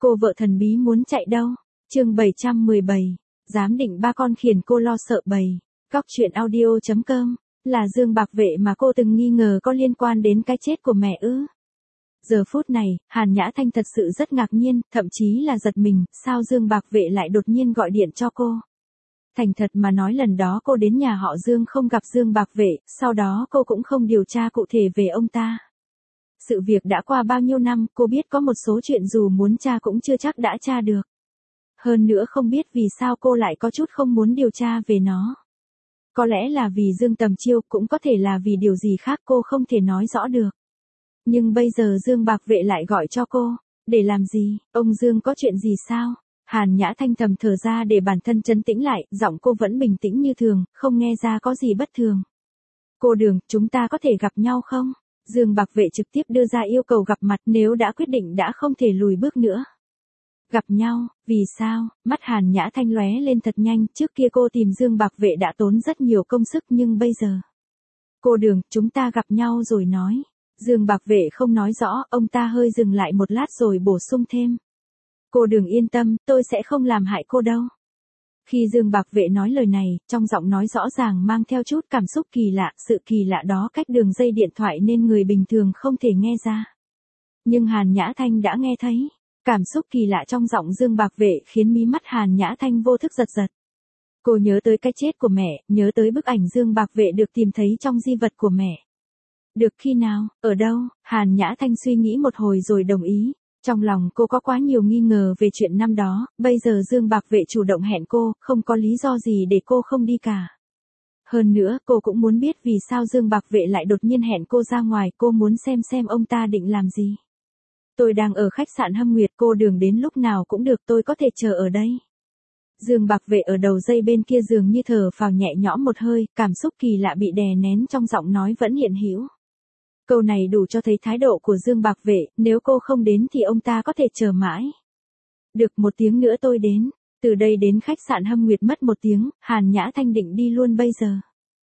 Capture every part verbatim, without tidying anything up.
Cô vợ thần bí muốn chạy đâu? Chương bảy trăm mười bảy. Giám định ba con khiển cô lo sợ bầy. Góc truyện audio chấm com. Là Dương Bạc Vệ mà cô từng nghi ngờ có liên quan đến cái chết của mẹ ư? Giờ phút này, Hàn Nhã Thanh thật sự rất ngạc nhiên, thậm chí là giật mình, sao Dương Bạc Vệ lại đột nhiên gọi điện cho cô? Thành thật mà nói lần đó cô đến nhà họ Dương không gặp Dương Bạc Vệ, sau đó cô cũng không điều tra cụ thể về ông ta. Sự việc đã qua bao nhiêu năm, cô biết có một số chuyện dù muốn tra cũng chưa chắc đã tra được. Hơn nữa không biết vì sao cô lại có chút không muốn điều tra về nó. Có lẽ là vì Dương Tầm Chiêu, cũng có thể là vì điều gì khác cô không thể nói rõ được. Nhưng bây giờ Dương Bạc Vệ lại gọi cho cô. Để làm gì? Ông Dương có chuyện gì sao? Hàn Nhã Thanh thầm thở ra để bản thân trấn tĩnh lại, giọng cô vẫn bình tĩnh như thường, không nghe ra có gì bất thường. Cô Đường, chúng ta có thể gặp nhau không? Dương Bạc Vệ trực tiếp đưa ra yêu cầu gặp mặt, nếu đã quyết định đã không thể lùi bước nữa. Gặp nhau, vì sao? Mắt Hàn Nhã Thanh lóe lên thật nhanh, trước kia cô tìm Dương Bạc Vệ đã tốn rất nhiều công sức nhưng bây giờ. Cô Đường, chúng ta gặp nhau rồi nói. Dương Bạc Vệ không nói rõ, ông ta hơi dừng lại một lát rồi bổ sung thêm. Cô Đường yên tâm, tôi sẽ không làm hại cô đâu. Khi Dương Bạc Vệ nói lời này, trong giọng nói rõ ràng mang theo chút cảm xúc kỳ lạ, sự kỳ lạ đó cách đường dây điện thoại nên người bình thường không thể nghe ra. Nhưng Hàn Nhã Thanh đã nghe thấy. Cảm xúc kỳ lạ trong giọng Dương Bạc Vệ khiến mí mắt Hàn Nhã Thanh vô thức giật giật. Cô nhớ tới cái chết của mẹ, nhớ tới bức ảnh Dương Bạc Vệ được tìm thấy trong di vật của mẹ. Được khi nào, ở đâu? Hàn Nhã Thanh suy nghĩ một hồi rồi đồng ý. Trong lòng cô có quá nhiều nghi ngờ về chuyện năm đó, bây giờ Dương Bạc Vệ chủ động hẹn cô, không có lý do gì để cô không đi cả. Hơn nữa, cô cũng muốn biết vì sao Dương Bạc Vệ lại đột nhiên hẹn cô ra ngoài, cô muốn xem xem ông ta định làm gì. Tôi đang ở khách sạn Hâm Nguyệt, cô Đường đến lúc nào cũng được, tôi có thể chờ ở đây. Dương Bạc Vệ ở đầu dây bên kia dường như thở phào nhẹ nhõm một hơi, cảm xúc kỳ lạ bị đè nén trong giọng nói vẫn hiện hữu. Câu này đủ cho thấy thái độ của Dương Bạc Vệ, nếu cô không đến thì ông ta có thể chờ mãi. Được, một tiếng nữa tôi đến. Từ đây đến khách sạn Hâm Nguyệt mất một tiếng, Hàn Nhã Thanh định đi luôn bây giờ.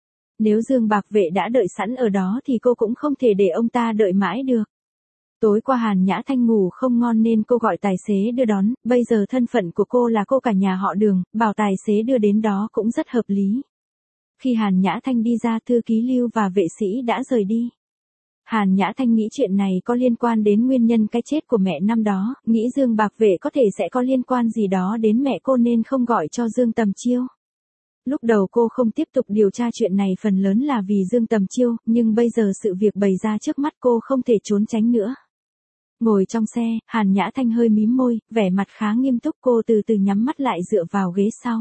Nếu Dương Bạc Vệ đã đợi sẵn ở đó thì cô cũng không thể để ông ta đợi mãi được. Tối qua Hàn Nhã Thanh ngủ không ngon nên cô gọi tài xế đưa đón, bây giờ thân phận của cô là cô cả nhà họ Đường, bảo tài xế đưa đến đó cũng rất hợp lý. Khi Hàn Nhã Thanh đi ra, thư ký Lưu và vệ sĩ đã rời đi. Hàn Nhã Thanh nghĩ chuyện này có liên quan đến nguyên nhân cái chết của mẹ năm đó, nghĩ Dương Bạc Vệ có thể sẽ có liên quan gì đó đến mẹ cô nên không gọi cho Dương Tầm Chiêu. Lúc đầu cô không tiếp tục điều tra chuyện này phần lớn là vì Dương Tầm Chiêu, nhưng bây giờ sự việc bày ra trước mắt cô không thể trốn tránh nữa. Ngồi trong xe, Hàn Nhã Thanh hơi mím môi, vẻ mặt khá nghiêm túc, cô từ từ nhắm mắt lại dựa vào ghế sau.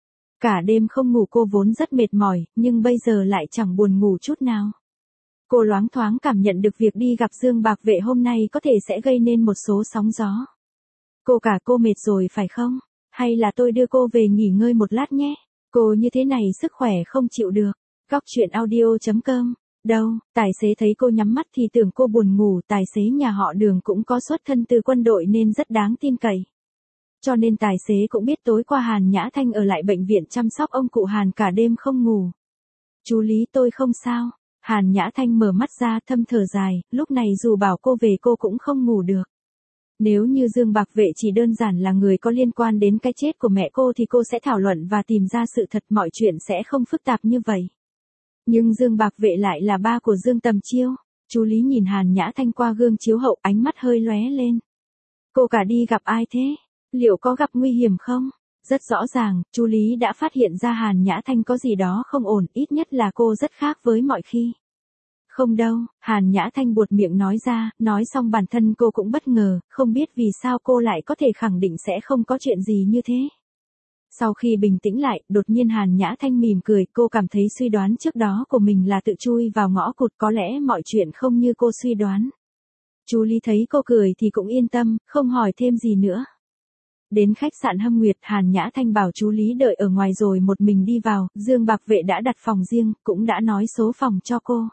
Cả đêm không ngủ cô vốn rất mệt mỏi, nhưng bây giờ lại chẳng buồn ngủ chút nào. Cô loáng thoáng cảm nhận được việc đi gặp Dương Bạc Vệ hôm nay có thể sẽ gây nên một số sóng gió. Cô cả cô mệt rồi phải không? Hay là tôi đưa cô về nghỉ ngơi một lát nhé? Cô như thế này sức khỏe không chịu được. Góc truyện audio chấm com. Đâu, tài xế thấy cô nhắm mắt thì tưởng cô buồn ngủ, tài xế nhà họ Đường cũng có xuất thân từ quân đội nên rất đáng tin cậy. Cho nên tài xế cũng biết tối qua Hàn Nhã Thanh ở lại bệnh viện chăm sóc ông cụ Hàn cả đêm không ngủ. Chú Lý, tôi không sao. Hàn Nhã Thanh mở mắt ra thâm thở dài, lúc này dù bảo cô về cô cũng không ngủ được. Nếu như Dương Bạc Vệ chỉ đơn giản là người có liên quan đến cái chết của mẹ cô thì cô sẽ thảo luận và tìm ra sự thật, mọi chuyện sẽ không phức tạp như vậy. Nhưng Dương Bạc Vệ lại là ba của Dương Tầm Chiêu. Chú Lý nhìn Hàn Nhã Thanh qua gương chiếu hậu, ánh mắt hơi lóe lên. Cô cả đi gặp ai thế? Liệu có gặp nguy hiểm không? Rất rõ ràng, chú Lý đã phát hiện ra Hàn Nhã Thanh có gì đó không ổn, ít nhất là cô rất khác với mọi khi. Không đâu, Hàn Nhã Thanh buột miệng nói ra, nói xong bản thân cô cũng bất ngờ, không biết vì sao cô lại có thể khẳng định sẽ không có chuyện gì như thế. Sau khi bình tĩnh lại, đột nhiên Hàn Nhã Thanh mỉm cười, cô cảm thấy suy đoán trước đó của mình là tự chui vào ngõ cụt, có lẽ mọi chuyện không như cô suy đoán. Chú Lý thấy cô cười thì cũng yên tâm, không hỏi thêm gì nữa. Đến khách sạn Hâm Nguyệt, Hàn Nhã Thanh bảo chú Lý đợi ở ngoài rồi một mình đi vào, Dương Bạc Vệ đã đặt phòng riêng, cũng đã nói số phòng cho cô.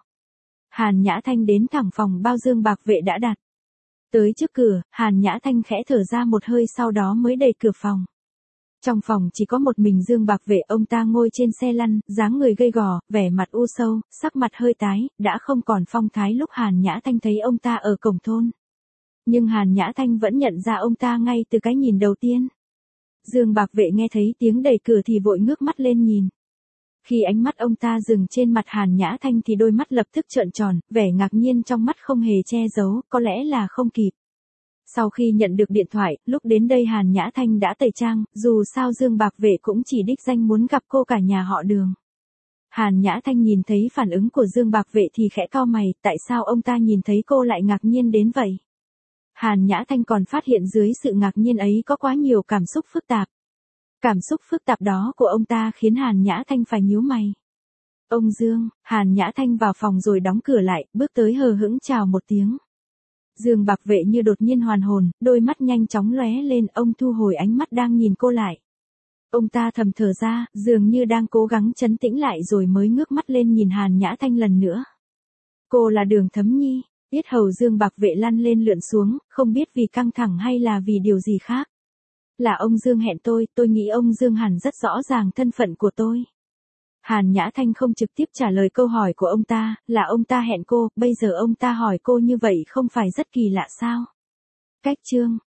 Hàn Nhã Thanh đến thẳng phòng bao Dương Bạc Vệ đã đặt. Tới trước cửa, Hàn Nhã Thanh khẽ thở ra một hơi sau đó mới đẩy cửa phòng. Trong phòng chỉ có một mình Dương Bạc Vệ, ông ta ngồi trên xe lăn, dáng người gầy gò, vẻ mặt u sâu, sắc mặt hơi tái, đã không còn phong thái lúc Hàn Nhã Thanh thấy ông ta ở cổng thôn. Nhưng Hàn Nhã Thanh vẫn nhận ra ông ta ngay từ cái nhìn đầu tiên. Dương Bạc Vệ nghe thấy tiếng đẩy cửa thì vội ngước mắt lên nhìn. Khi ánh mắt ông ta dừng trên mặt Hàn Nhã Thanh thì đôi mắt lập tức trợn tròn, vẻ ngạc nhiên trong mắt không hề che giấu, có lẽ là không kịp. Sau khi nhận được điện thoại, lúc đến đây Hàn Nhã Thanh đã tẩy trang, dù sao Dương Bạc Vệ cũng chỉ đích danh muốn gặp cô cả nhà họ Đường. Hàn Nhã Thanh nhìn thấy phản ứng của Dương Bạc Vệ thì khẽ cau mày, tại sao ông ta nhìn thấy cô lại ngạc nhiên đến vậy? Hàn Nhã Thanh còn phát hiện dưới sự ngạc nhiên ấy có quá nhiều cảm xúc phức tạp. Cảm xúc phức tạp đó của ông ta khiến Hàn Nhã Thanh phải nhíu mày. Ông Dương, Hàn Nhã Thanh vào phòng rồi đóng cửa lại, bước tới hờ hững chào một tiếng. Dương Bạc Vệ như đột nhiên hoàn hồn, đôi mắt nhanh chóng lóe lên, ông thu hồi ánh mắt đang nhìn cô lại. Ông ta thầm thở ra, dường như đang cố gắng trấn tĩnh lại rồi mới ngước mắt lên nhìn Hàn Nhã Thanh lần nữa. Cô là Đường Thấm Nhi, yết hầu Dương Bạc Vệ lăn lên lượn xuống, không biết vì căng thẳng hay là vì điều gì khác. Là ông Dương hẹn tôi, tôi nghĩ ông Dương hẳn rất rõ ràng thân phận của tôi. Hàn Nhã Thanh không trực tiếp trả lời câu hỏi của ông ta, là ông ta hẹn cô, bây giờ ông ta hỏi cô như vậy không phải rất kỳ lạ sao? Cách chương